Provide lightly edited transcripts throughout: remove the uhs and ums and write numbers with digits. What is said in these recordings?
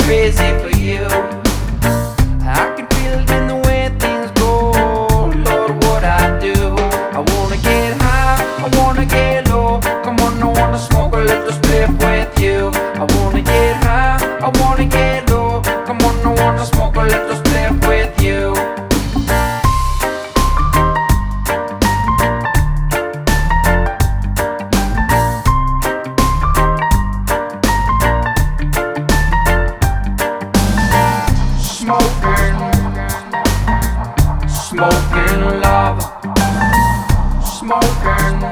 crazy for you. I can feel it in the way things go. Lord, what I do. I wanna get high, I wanna get low. Come on, I wanna smoke a little spliff with you. I wanna get high, I wanna get low. Come on, I wanna smoke a little spliff with you. Smoking love, smoking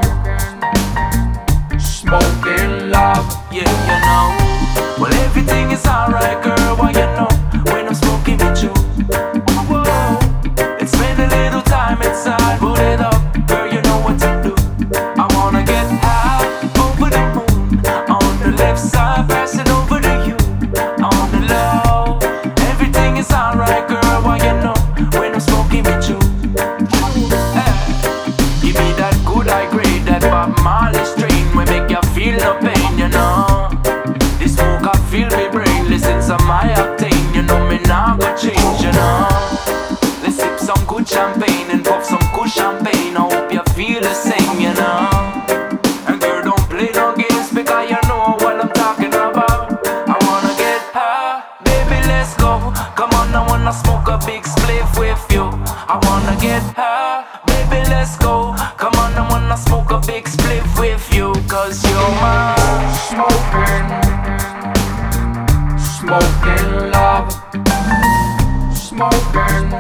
love. Yeah, you know. Well, everything is alright, girl. Why you know when I'm smoking with you? Whoa, let's spend a little time inside. Put it up, girl. You know what to do. I wanna get high over the moon on the left side, pass it over to you on the low. Everything is alright, girl. Why you know when I'm smoking with you? Give me that good high grade, that Bob Marley strain, we make you feel no pain, you know. This smoke I feel me brain, listen to my octane, you know me now go change, you know. Let's sip some good champagne and pop some good champagne. I hope you feel the same, you know. And girl, don't play no games because you know what I'm talking about. I wanna get high, baby, let's go. Come on, I wanna smoke a big spliff with you. I wanna get high, baby, let's go. Come on, I wanna smoke a big spliff with you. Cause you're my Smoking love, smoking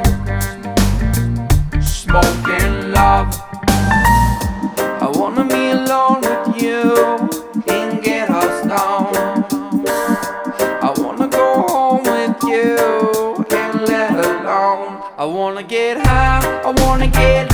love. I wanna be alone with you and get us down. I wanna go home with you and let alone. I wanna get high, I wanna get